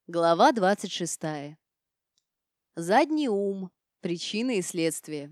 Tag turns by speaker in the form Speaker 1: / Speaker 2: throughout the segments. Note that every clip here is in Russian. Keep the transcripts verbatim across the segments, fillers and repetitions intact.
Speaker 1: Глава двадцать шестая. Задний ум. Причины и следствия.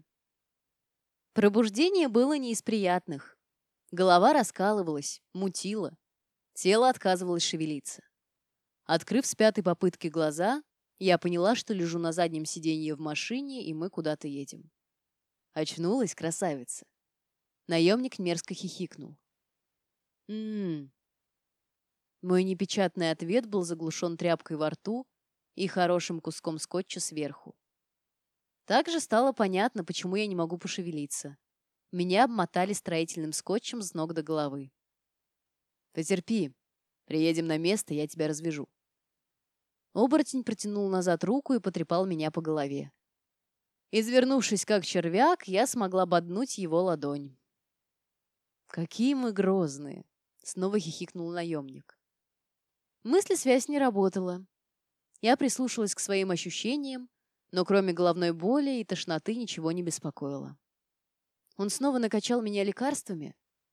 Speaker 1: Пробуждение было не из приятных. Голова раскалывалась, мутила. Тело отказывалось шевелиться. Открыв с пятой попытки глаза, я поняла, что лежу на заднем сиденье в машине, и мы куда-то едем. Очнулась красавица. Наемник мерзко хихикнул. «М-м-м». Мой непечатный ответ был заглушен тряпкой во рту и хорошим куском скотча сверху. Также стало понятно, почему я не могу пошевелиться. Меня обмотали строительным скотчем с ног до головы. «Потерпи. Приедем на место, я тебя развяжу». Оборотень протянул назад руку и потрепал меня по голове. Извернувшись как червяк, я смогла боднуть его ладонь. «Какие мы грозные!» — снова хихикнул наемник. Мыслесвязь не работала. Я прислушалась к своим ощущениям, но кроме головной боли и тошноты ничего не беспокоило. Он снова накачал меня лекарствами?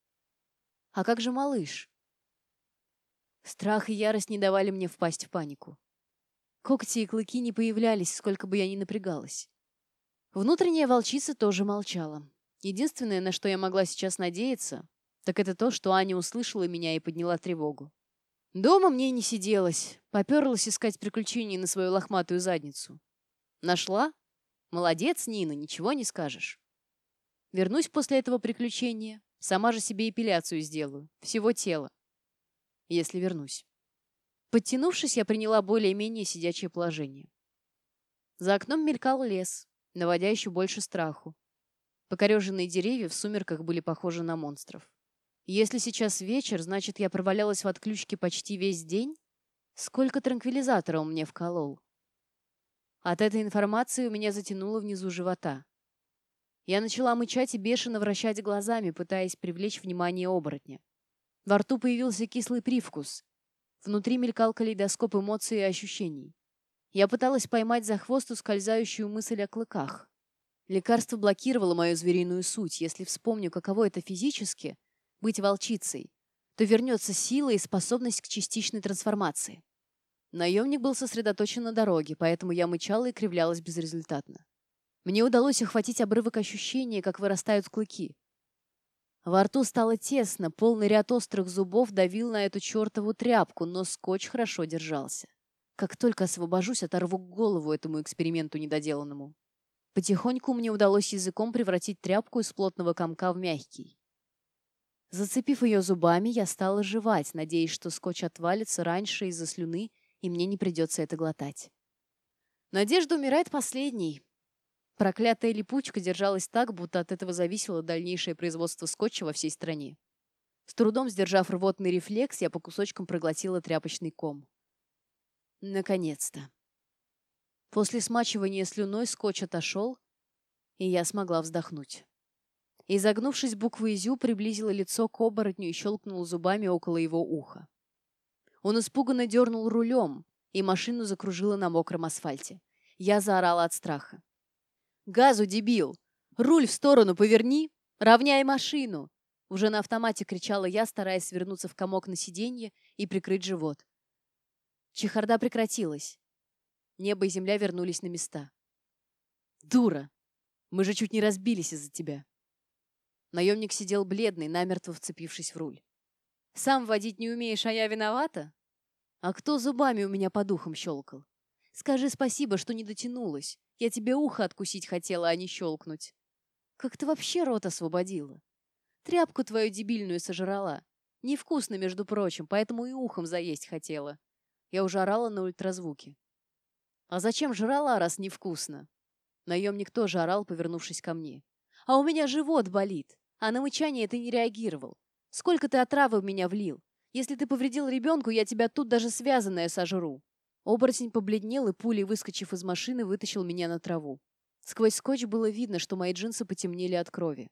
Speaker 1: А как же малыш? Страх и ярость не давали мне впасть в панику. Когти и клыки не появлялись, сколько бы я ни напрягалась. Внутренняя волчица тоже молчала. Единственное, на что я могла сейчас надеяться, так это то, что Аня услышала меня и подняла тревогу. Дома мне не сиделось, поперлась искать приключений на свою лохматую задницу. Нашла? Молодец, Нина, ничего не скажешь. Вернусь после этого приключения, сама же себе эпиляцию сделаю, всего тела. Если вернусь. Подтянувшись, я приняла более-менее сидячее положение. За окном мелькал лес, наводя еще больше страху. Покореженные деревья в сумерках были похожи на монстров. Если сейчас вечер, значит, я провалялась в отключке почти весь день? Сколько транквилизатора он мне вколол? От этой информации у меня затянуло внизу живота. Я начала мычать и бешено вращать глазами, пытаясь привлечь внимание оборотня. Во рту появился кислый привкус. Внутри мелькал калейдоскоп эмоций и ощущений. Я пыталась поймать за хвост ускользающую мысль о клыках. Лекарство блокировало мою звериную суть. Если вспомню, каково это физически — быть волчицей, то вернется сила и способность к частичной трансформации. Наемник был сосредоточен на дороге, поэтому я мычала и кривлялась безрезультатно. Мне удалось охватить обрывок ощущения, как вырастают клыки. Во рту стало тесно, полный ряд острых зубов давил на эту чертову тряпку, но скотч хорошо держался. Как только освобожусь, оторву голову этому эксперименту недоделанному. Потихоньку мне удалось языком превратить тряпку из плотного комка в мягкий. Зацепив ее зубами, я стала жевать, надеясь, что скотч отвалится раньше из-за слюны, и мне не придется это глотать. Надежда умирает последней. Проклятая липучка держалась так, будто от этого зависело дальнейшее производство скотча во всей стране. С трудом сдержав рвотный рефлекс, я по кусочкам проглотила тряпочный ком. Наконец-то. После смачивания слюной скотч отошел, и я смогла вздохнуть. Изогнувшись буквой «зю», приблизила лицо к оборотню и щелкнула зубами около его уха. Он испуганно дернул рулем, и машину закружило на мокром асфальте. Я заорала от страха. «Газу, дебил! Руль в сторону поверни! Равняй машину!» Уже на автомате кричала я, стараясь свернуться в комок на сиденье и прикрыть живот. Чехарда прекратилась. Небо и земля вернулись на места. «Дура! Мы же чуть не разбились из-за тебя!» Наемник сидел бледный, намертво вцепившись в руль. «Сам водить не умеешь, а я виновата? А кто зубами у меня по духам щелкал? Скажи спасибо, что не дотянулась. Я тебе ухо откусить хотела, а не щелкнуть. Как ты вообще рот освободила? Тряпку твою дебильную сожрала. Невкусно, между прочим, поэтому и ухом заесть хотела». Я уже орала на ультразвуке. «А зачем жрала, раз невкусно?» Наемник тоже орал, повернувшись ко мне. «А у меня живот болит. А на мычание ты не реагировал. Сколько ты отравы в меня влил? Если ты повредил ребенку, я тебя тут даже связанная сожру». Оборотень побледнел и, пулей выскочив из машины, вытащил меня на траву. Сквозь скотч было видно, что мои джинсы потемнели от крови.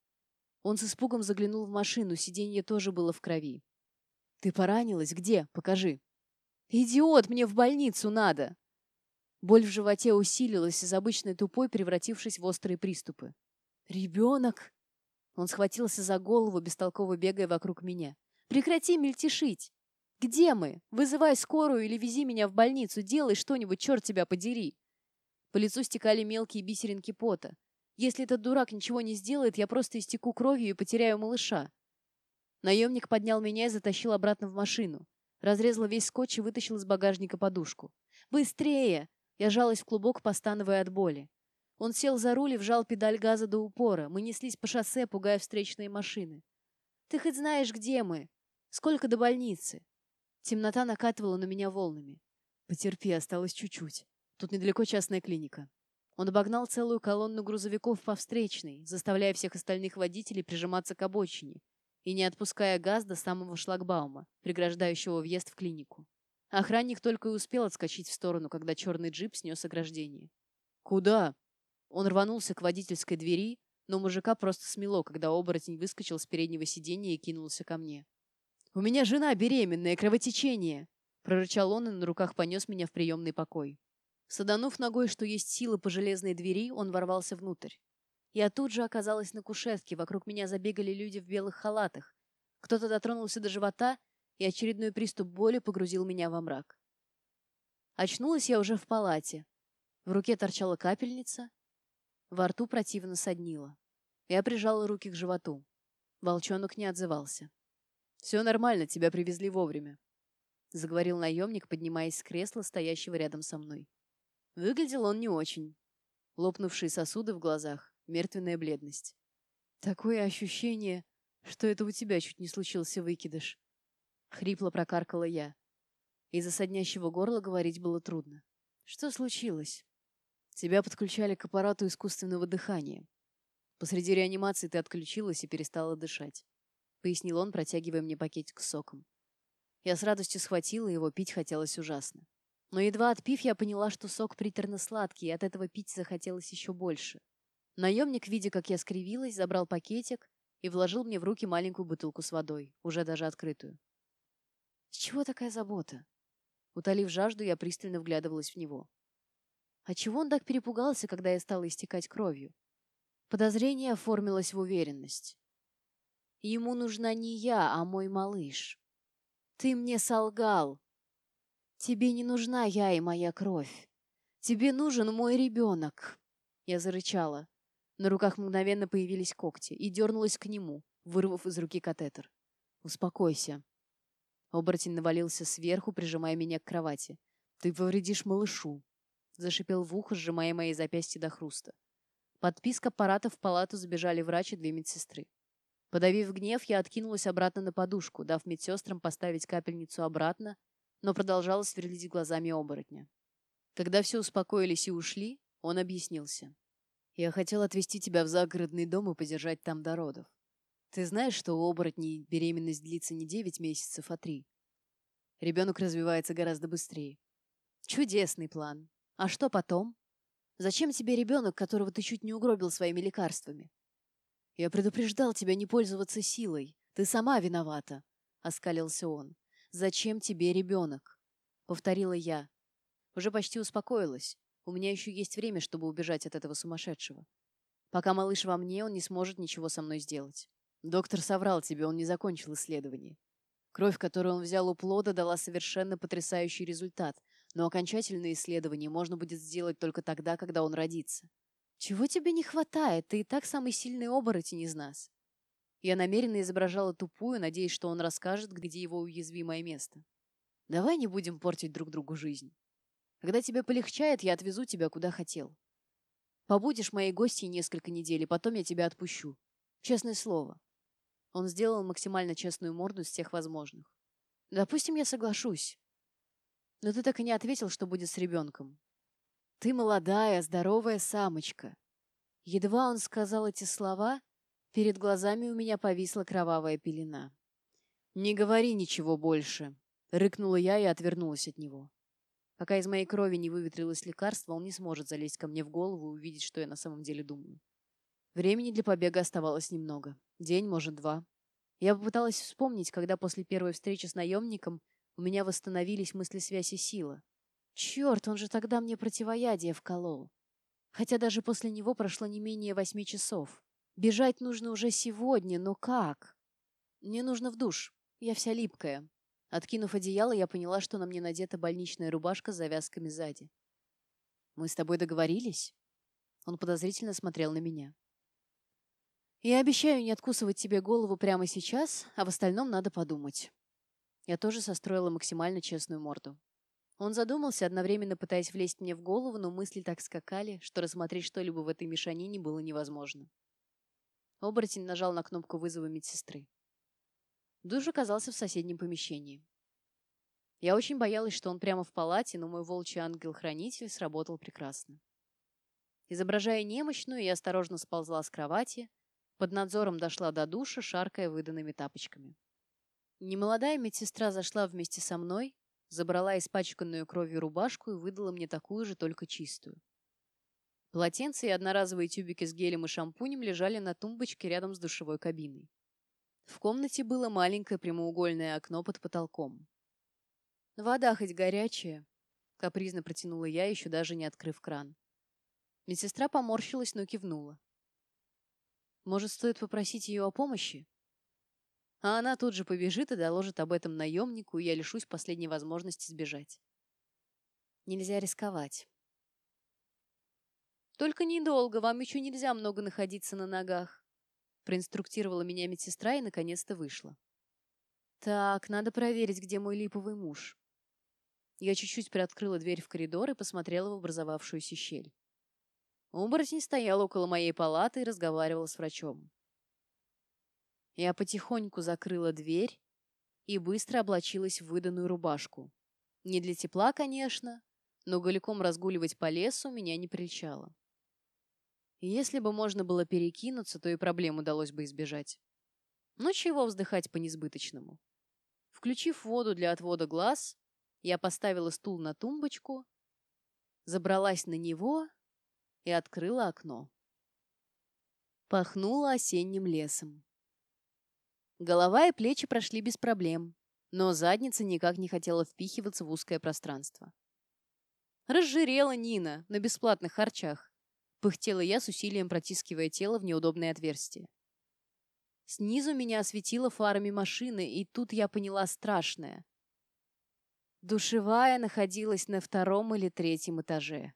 Speaker 1: Он с испугом заглянул в машину, сиденье тоже было в крови. «Ты поранилась? Где? Покажи». «Идиот, мне в больницу надо!» Боль в животе усилилась, из обычной тупой превратившись в острые приступы. «Ребенок!» Он схватился за голову, бестолково бегая вокруг меня. «Прекрати мельтешить! Где мы? Вызывай скорую или вези меня в больницу. Делай что-нибудь, черт тебя подери. По лицу стекали мелкие бисеринки пота. Если этот дурак ничего не сделает, я просто истеку кровью и потеряю малыша. Наемник поднял меня и затащил обратно в машину. Разрезал весь скотч и вытащил из багажника подушку. «Быстрее!» Я жалась в клубок, постановая от боли. Он сел за руль и вжал педаль газа до упора. Мы неслись по шоссе, пугая встречные машины. «Ты хоть знаешь, где мы? Сколько до больницы?» Темнота накатывала на меня волнами. «Потерпи, осталось чуть-чуть. Тут недалеко частная клиника». Он обогнал целую колонну грузовиков по встречной, заставляя всех остальных водителей прижиматься к обочине и не отпуская газ до самого шлагбаума, преграждающего въезд в клинику. Охранник только и успел отскочить в сторону, когда черный джип снес ограждение. «Куда?» Он рванулся к водительской двери, но мужика просто смело, когда оборотень выскочил с переднего сиденья и кинулся ко мне. «У меня жена беременная, кровотечение!» Прорычал он и на руках понес меня в приемный покой. Саданув ногой, что есть силы по железной двери, он ворвался внутрь. Я тут же оказалась на кушетке, вокруг меня забегали люди в белых халатах. Кто-то дотронулся до живота, и очередной приступ боли погрузил меня во мрак. Очнулась я уже в палате. В руке торчала капельница, во рту противно соднило. Я прижала руки к животу. Волчонок не отзывался. «Все нормально, тебя привезли вовремя», — заговорил наемник, поднимаясь с кресла, стоящего рядом со мной. Выглядел он не очень. Лопнувшие сосуды в глазах, мертвенная бледность. «Такое ощущение, что это у тебя чуть не случился выкидыш», — хрипло прокаркала я. Из-за соднящего горла говорить было трудно. «Что случилось?» «Тебя подключали к аппарату искусственного дыхания. Посреди реанимации ты отключилась и перестала дышать», — пояснил он, протягивая мне пакетик с соком. Я с радостью схватила его, пить хотелось ужасно. Но едва отпив, я поняла, что сок приторно-сладкий, и от этого пить захотелось еще больше. Наемник, видя, как я скривилась, забрал пакетик и вложил мне в руки маленькую бутылку с водой, уже даже открытую. С чего такая забота? Утолив жажду, я пристально вглядывалась в него. А чего он так перепугался, когда я стала истекать кровью? Подозрение оформилось в уверенность. Ему нужна не я, а мой малыш. Ты мне солгал. Тебе не нужна я и моя кровь. Тебе нужен мой ребенок. Я зарычала. На руках мгновенно появились когти и дернулась к нему, вырвав из руки катетер. «Успокойся». Оборотень навалился сверху, прижимая меня к кровати. «Ты повредишь малышу», — зашипел в ухо, сжимая мои запястья до хруста. Под писк аппарата в палату забежали врач и две медсестры. Подавив гнев, я откинулась обратно на подушку, дав медсестрам поставить капельницу обратно, но продолжала сверлить глазами оборотня. Когда все успокоились и ушли, он объяснился. «Я хотел отвезти тебя в загородный дом и подержать там до родов. Ты знаешь, что у оборотней беременность длится не девять месяцев, а три. Ребенок развивается гораздо быстрее». «Чудесный план. А что потом? Зачем тебе ребенок, которого ты чуть не угробил своими лекарствами?» «Я предупреждал тебя не пользоваться силой. Ты сама виновата», — оскалился он. «Зачем тебе ребенок?» — повторила я. Уже почти успокоилась. У меня еще есть время, чтобы убежать от этого сумасшедшего. Пока малыш во мне, он не сможет ничего со мной сделать. Доктор соврал тебе, он не закончил исследование. Кровь, которую он взял у плода, дала совершенно потрясающий результат, но окончательное исследование можно будет сделать только тогда, когда он родится. Чего тебе не хватает? Ты и так самый сильный оборотень из нас. Я намеренно изображала тупую, надеясь, что он расскажет, где его уязвимое место. Давай не будем портить друг другу жизнь. Когда тебе полегчает, я отвезу тебя куда хотел. Побудешь моей гостьей несколько недель, и потом я тебя отпущу. Честное слово. Он сделал максимально честную морду из всех возможных. Допустим, я соглашусь. Но ты так и не ответил, что будет с ребенком. Ты молодая, здоровая самочка. Едва он сказал эти слова, перед глазами у меня повисла кровавая пелена. «Не говори ничего больше», — рыкнула я и отвернулась от него. Пока из моей крови не выветрилось лекарство, он не сможет залезть ко мне в голову и увидеть, что я на самом деле думаю. Времени для побега оставалось немного. День, может, два. Я попыталась вспомнить, когда после первой встречи с наемником у меня восстановились мысли-связь и сила. Черт, он же тогда мне противоядие вколол. Хотя даже после него прошло не менее восьми часов. Бежать нужно уже сегодня, но как? Мне нужно в душ. Я вся липкая. Откинув одеяло, я поняла, что на мне надета больничная рубашка с завязками сзади. «Мы с тобой договорились?» Он подозрительно смотрел на меня. «Я обещаю не откусывать тебе голову прямо сейчас, а в остальном надо подумать». Я тоже состроила максимально честную морду. Он задумался, одновременно пытаясь влезть мне в голову, но мысли так скакали, что рассмотреть что-либо в этой мешанине было невозможно. Оборотень нажал на кнопку вызова медсестры. Душ оказался в соседнем помещении. Я очень боялась, что он прямо в палате, но мой волчий ангел-хранитель сработал прекрасно. Изображая немощную, я осторожно сползла с кровати, под надзором дошла до душа, шаркая выданными тапочками. Немолодая медсестра зашла вместе со мной, забрала испачканную кровью рубашку и выдала мне такую же, только чистую. Полотенце и одноразовые тюбики с гелем и шампунем лежали на тумбочке рядом с душевой кабиной. В комнате было маленькое прямоугольное окно под потолком. «Вода хоть горячая?» — капризно протянула я, еще даже не открыв кран. Медсестра поморщилась, но кивнула. «Может, стоит попросить ее о помощи?» А она тут же побежит и доложит об этом наемнику, и я лишусь последней возможности сбежать. Нельзя рисковать. «Только недолго, вам еще нельзя много находиться на ногах», проинструктировала меня медсестра и наконец-то вышла. «Так, надо проверить, где мой липовый муж». Я чуть-чуть приоткрыла дверь в коридор и посмотрела в образовавшуюся щель. Оборотень стоял около моей палаты и разговаривал с врачом. Я потихоньку закрыла дверь и быстро облачилась в выданную рубашку. Не для тепла, конечно, но голиком разгуливать по лесу меня не прельщало. Если бы можно было перекинуться, то и проблем удалось бы избежать. Но чего вздыхать по несбыточному? Включив воду для отвода глаз, я поставила стул на тумбочку, забралась на него и открыла окно. Пахнуло осенним лесом. Голова и плечи прошли без проблем, но задница никак не хотела впихиваться в узкое пространство. «Разжирела Нина на бесплатных харчах», — пыхтела я с усилием, протискивая тело в неудобное отверстие. Снизу меня осветила фарами машины, и тут я поняла страшное. Душевая находилась на втором или третьем этаже.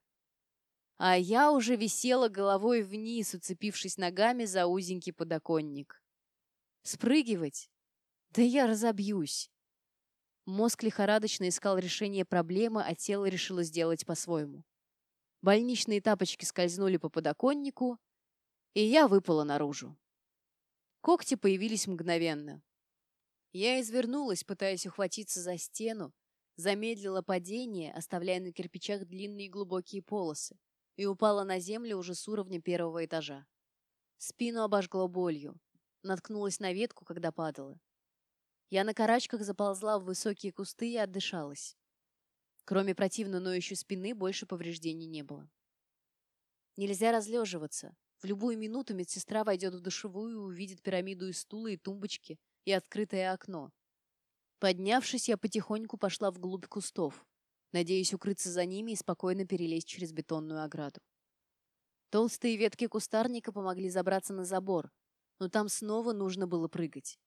Speaker 1: А я уже висела головой вниз, уцепившись ногами за узенький подоконник. Спрыгивать? Да я разобьюсь. Мозг лихорадочно искал решение проблемы, а тело решило сделать по-своему. Больничные тапочки скользнули по подоконнику, и я выпала наружу. Когти появились мгновенно. Я извернулась, пытаясь ухватиться за стену, замедлила падение, оставляя на кирпичах длинные глубокие полосы, и упала на землю уже с уровня первого этажа. Спину обожгло болью. Наткнулась на ветку, когда падала. Я на карачках заползла в высокие кусты и отдышалась. Кроме противно ноющей спины, больше повреждений не было. Нельзя разлеживаться. В любую минуту медсестра войдет в душевую и увидит пирамиду из стула и тумбочки и открытое окно. Поднявшись, я потихоньку пошла вглубь кустов, надеясь укрыться за ними и спокойно перелезть через бетонную ограду. Толстые ветки кустарника помогли забраться на забор, но там снова нужно было прыгать.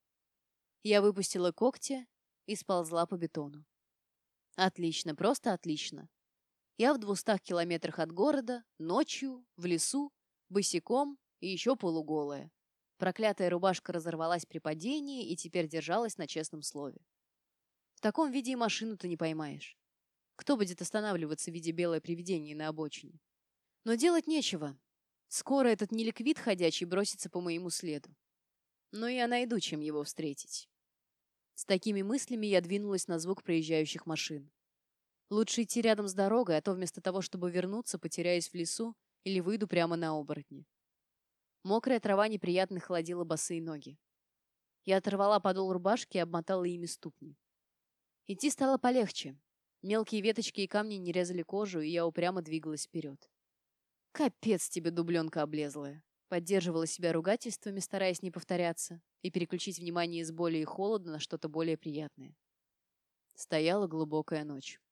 Speaker 1: Я выпустила когти и сползла по бетону. Отлично, просто отлично. Я в двухстах километрах от города, ночью, в лесу, босиком и еще полуголая. Проклятая рубашка разорвалась при падении и теперь держалась на честном слове. В таком виде и машину-то не поймаешь. Кто будет останавливаться в виде белое привидение на обочине? Но делать нечего. Скоро этот неликвид ходячий бросится по моему следу. Но я найду, чем его встретить. С такими мыслями я двинулась на звук проезжающих машин. Лучше идти рядом с дорогой, а то вместо того, чтобы вернуться, потеряюсь в лесу или выйду прямо на оборотни. Мокрая трава неприятно холодила босые ноги. Я оторвала подол рубашки и обмотала ими ступни. Идти стало полегче. Мелкие веточки и камни не резали кожу, и я упрямо двигалась вперед. «Капец тебе, дубленка облезлая!» Поддерживала себя ругательствами, стараясь не повторяться, и переключить внимание с боли и холода на что-то более приятное. Стояла глубокая ночь.